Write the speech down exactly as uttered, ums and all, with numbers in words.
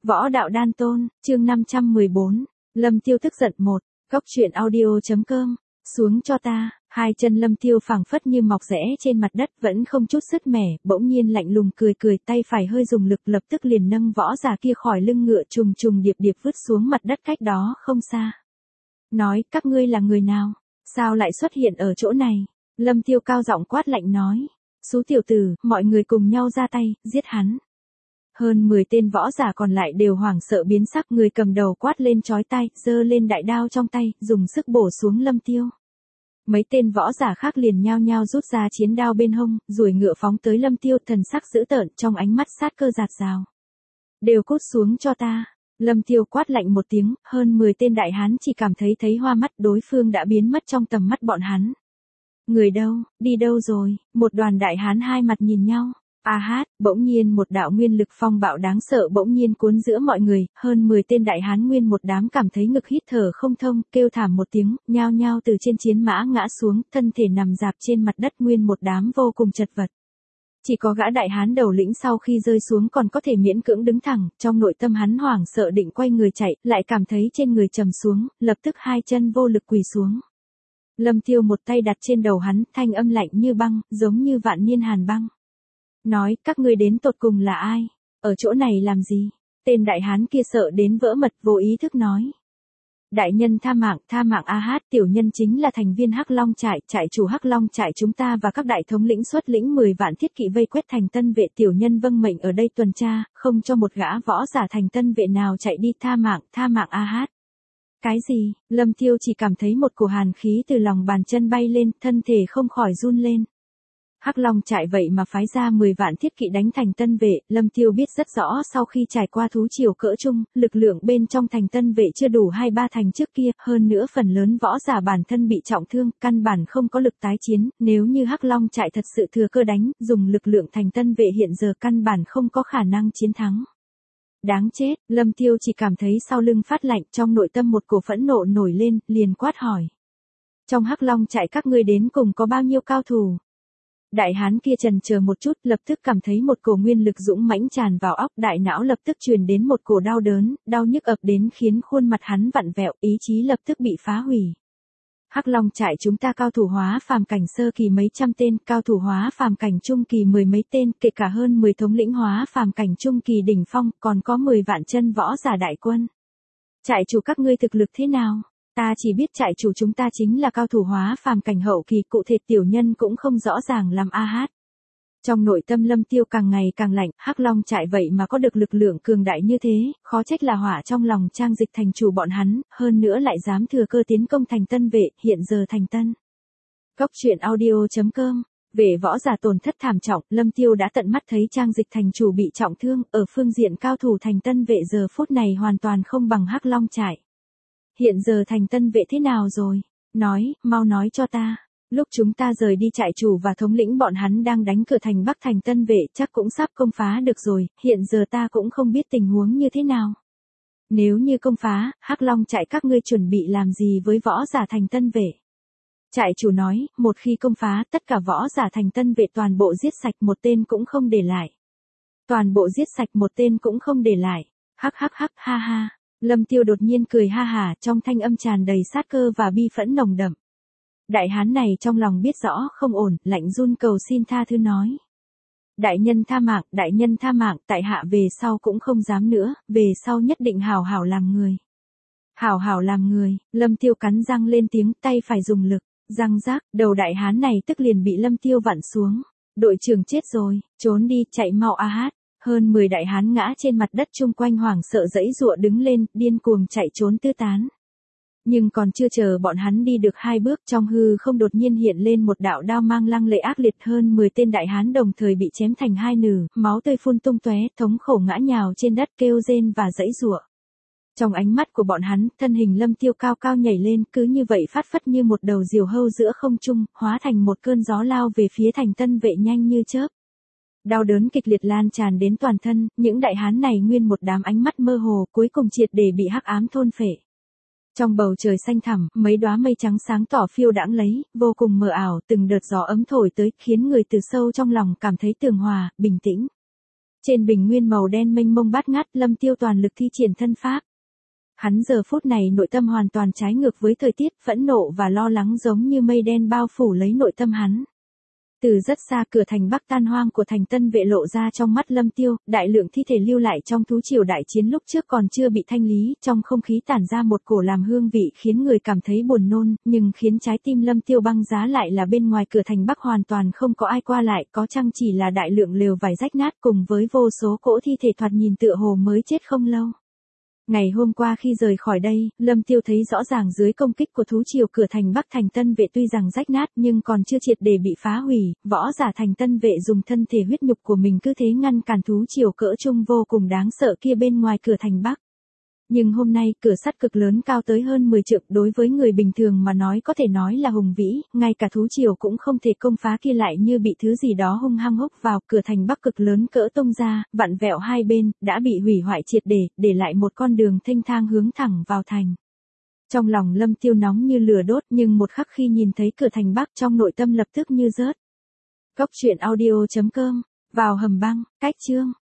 Võ đạo đan tôn, chương năm trăm mười bốn, Lâm Tiêu tức giận một, Cóc truyện audio.com, xuống cho ta, hai chân Lâm Tiêu phảng phất như mọc rẽ trên mặt đất vẫn không chút sứt mẻ, bỗng nhiên lạnh lùng cười cười tay phải hơi dùng lực lập tức liền nâng võ giả kia khỏi lưng ngựa trùng trùng điệp điệp vứt xuống mặt đất cách đó không xa. Nói, các ngươi là người nào? Sao lại xuất hiện ở chỗ này? Lâm Tiêu cao giọng quát lạnh nói. Xú tiểu tử, mọi người cùng nhau ra tay, giết hắn. Hơn mười tên võ giả còn lại đều hoảng sợ biến sắc, người cầm đầu quát lên chói tai, giơ lên đại đao trong tay, dùng sức bổ xuống Lâm Tiêu. Mấy tên võ giả khác liền nhao nhao rút ra chiến đao bên hông, ruồi ngựa phóng tới Lâm Tiêu, thần sắc dữ tợn, trong ánh mắt sát cơ giạt rào. Đều cút xuống cho ta. Lâm Tiêu quát lạnh một tiếng, hơn mười tên đại hán chỉ cảm thấy thấy hoa mắt, đối phương đã biến mất trong tầm mắt bọn hắn. Người đâu, đi đâu rồi? Một đoàn đại hán hai mặt nhìn nhau. A hát, bỗng nhiên một đạo nguyên lực phong bạo đáng sợ bỗng nhiên cuốn giữa mọi người, hơn mười tên đại hán nguyên một đám cảm thấy ngực hít thở không thông, kêu thảm một tiếng, nhao nhao từ trên chiến mã ngã xuống, thân thể nằm dạp trên mặt đất nguyên một đám vô cùng chật vật. Chỉ có gã đại hán đầu lĩnh sau khi rơi xuống còn có thể miễn cưỡng đứng thẳng, trong nội tâm hắn hoảng sợ định quay người chạy, lại cảm thấy trên người trầm xuống, lập tức hai chân vô lực quỳ xuống. Lâm Tiêu một tay đặt trên đầu hắn, thanh âm lạnh như băng, giống như vạn niên hàn băng. Nói, các ngươi đến tột cùng là ai? Ở chỗ này làm gì? Tên đại hán kia sợ đến vỡ mật vô ý thức nói. Đại nhân tha mạng, tha mạng A Hát, tiểu nhân chính là thành viên Hắc Long trại, trại chủ Hắc Long trại chúng ta và các đại thống lĩnh xuất lĩnh mười vạn thiết kỵ vây quét thành Tân Vệ, tiểu nhân vâng mệnh ở đây tuần tra, không cho một gã võ giả thành Tân Vệ nào chạy đi, tha mạng, tha mạng A Hát. Cái gì? Lâm Tiêu chỉ cảm thấy một cổ hàn khí từ lòng bàn chân bay lên, thân thể không khỏi run lên. Hắc Long trại vậy mà phái ra mười vạn thiết kỵ đánh thành Tân Vệ, Lâm Tiêu biết rất rõ sau khi trải qua thú triều cỡ chung, lực lượng bên trong thành Tân Vệ chưa đủ hai ba thành trước kia, hơn nữa phần lớn võ giả bản thân bị trọng thương, căn bản không có lực tái chiến, nếu như Hắc Long trại thật sự thừa cơ đánh, dùng lực lượng thành Tân Vệ hiện giờ căn bản không có khả năng chiến thắng. Đáng chết, Lâm Tiêu chỉ cảm thấy sau lưng phát lạnh, trong nội tâm một cổ phẫn nộ nổi lên, liền quát hỏi. Trong Hắc Long trại các ngươi đến cùng có bao nhiêu cao thủ? Đại hán kia chần chờ một chút, lập tức cảm thấy một cổ nguyên lực dũng mãnh tràn vào óc, đại não lập tức truyền đến một cổ đau đớn, đau nhức ập đến khiến khuôn mặt hắn vặn vẹo, ý chí lập tức bị phá hủy. Hắc Long trại chúng ta cao thủ hóa phàm cảnh sơ kỳ mấy trăm tên, cao thủ hóa phàm cảnh trung kỳ mười mấy tên, kể cả hơn mười thống lĩnh hóa phàm cảnh trung kỳ đỉnh phong, còn có mười vạn chân võ giả đại quân. Trại chủ các ngươi thực lực thế nào? Ta chỉ biết trại chủ chúng ta chính là cao thủ hóa phàm cảnh hậu kỳ, cụ thể tiểu nhân cũng không rõ ràng làm A Hát. Trong nội tâm Lâm Tiêu càng ngày càng lạnh, Hắc Long trại vậy mà có được lực lượng cường đại như thế, khó trách là hỏa trong lòng Trang Dịch thành chủ bọn hắn, hơn nữa lại dám thừa cơ tiến công thành Tân Vệ, hiện giờ thành Tân. Cóc truyện audio.com, về võ giả tổn thất thảm trọng, Lâm Tiêu đã tận mắt thấy Trang Dịch thành chủ bị trọng thương, ở phương diện cao thủ thành Tân Vệ giờ phút này hoàn toàn không bằng Hắc Long trại. Hiện giờ thành Tân Vệ thế nào rồi? Nói, mau nói cho ta. Lúc chúng ta rời đi trại chủ và thống lĩnh bọn hắn đang đánh cửa thành Bắc thành Tân Vệ, chắc cũng sắp công phá được rồi, hiện giờ ta cũng không biết tình huống như thế nào. Nếu như công phá, Hắc Long trại các ngươi chuẩn bị làm gì với võ giả thành Tân Vệ? Trại chủ nói, một khi công phá, tất cả võ giả thành Tân Vệ toàn bộ giết sạch, một tên cũng không để lại. Toàn bộ giết sạch, một tên cũng không để lại. Hắc hắc hắc, ha ha. Lâm Tiêu đột nhiên cười ha hả, trong thanh âm tràn đầy sát cơ và bi phẫn nồng đậm. Đại hán này trong lòng biết rõ không ổn, lạnh run cầu xin tha thứ nói. Đại nhân tha mạng, đại nhân tha mạng, tại hạ về sau cũng không dám nữa, về sau nhất định hảo hảo làm người. Hảo hảo làm người, Lâm Tiêu cắn răng lên tiếng, tay phải dùng lực, răng rác, đầu đại hán này tức liền bị Lâm Tiêu vặn xuống. Đội trưởng chết rồi, trốn đi, chạy mau A Hát. Hơn mười đại hán ngã trên mặt đất chung quanh hoảng sợ dãy giụa đứng lên, điên cuồng chạy trốn tứ tán. Nhưng còn chưa chờ bọn hắn đi được hai bước, trong hư không đột nhiên hiện lên một đạo đao mang lăng lệ ác liệt, hơn mười tên đại hán đồng thời bị chém thành hai nửa, máu tươi phun tung tóe, thống khổ ngã nhào trên đất kêu rên và dãy giụa. Trong ánh mắt của bọn hắn, thân hình Lâm Tiêu cao cao nhảy lên, cứ như vậy phát phất như một đầu diều hâu giữa không trung, hóa thành một cơn gió lao về phía thành Tân Vệ nhanh như chớp. Đau đớn kịch liệt lan tràn đến toàn thân, những đại hán này nguyên một đám ánh mắt mơ hồ, cuối cùng triệt để bị hắc ám thôn phệ. Trong bầu trời xanh thẳm, mấy đóa mây trắng sáng tỏ phiêu đãng lấy, vô cùng mờ ảo, từng đợt gió ấm thổi tới, khiến người từ sâu trong lòng cảm thấy tường hòa, bình tĩnh. Trên bình nguyên màu đen mênh mông bát ngát, Lâm Tiêu toàn lực thi triển thân pháp. Hắn giờ phút này nội tâm hoàn toàn trái ngược với thời tiết, phẫn nộ và lo lắng giống như mây đen bao phủ lấy nội tâm hắn. Từ rất xa, cửa thành Bắc tan hoang của thành Tân Vệ lộ ra trong mắt Lâm Tiêu, đại lượng thi thể lưu lại trong thú triều đại chiến lúc trước còn chưa bị thanh lý, trong không khí tản ra một cổ làm hương vị khiến người cảm thấy buồn nôn, nhưng khiến trái tim Lâm Tiêu băng giá lại là bên ngoài cửa thành Bắc hoàn toàn không có ai qua lại, có chăng chỉ là đại lượng lều vải rách nát cùng với vô số cỗ thi thể thoạt nhìn tựa hồ mới chết không lâu. Ngày hôm qua khi rời khỏi đây, Lâm Tiêu thấy rõ ràng dưới công kích của thú triều cửa thành Bắc thành Tân Vệ tuy rằng rách nát nhưng còn chưa triệt để bị phá hủy, võ giả thành Tân Vệ dùng thân thể huyết nhục của mình cứ thế ngăn cản thú triều cỡ trung vô cùng đáng sợ kia bên ngoài cửa thành Bắc. Nhưng hôm nay, cửa sắt cực lớn cao tới hơn mười trượng đối với người bình thường mà nói có thể nói là hùng vĩ, ngay cả thú triều cũng không thể công phá kia lại như bị thứ gì đó hung hăng húc vào, cửa thành Bắc cực lớn cỡ tung ra, vặn vẹo hai bên, đã bị hủy hoại triệt để, để lại một con đường thênh thang hướng thẳng vào thành. Trong lòng Lâm Tiêu nóng như lửa đốt nhưng một khắc khi nhìn thấy cửa thành Bắc trong nội tâm lập tức như rớt. Cốc truyện audio chấm com, vào hầm băng, cách chương.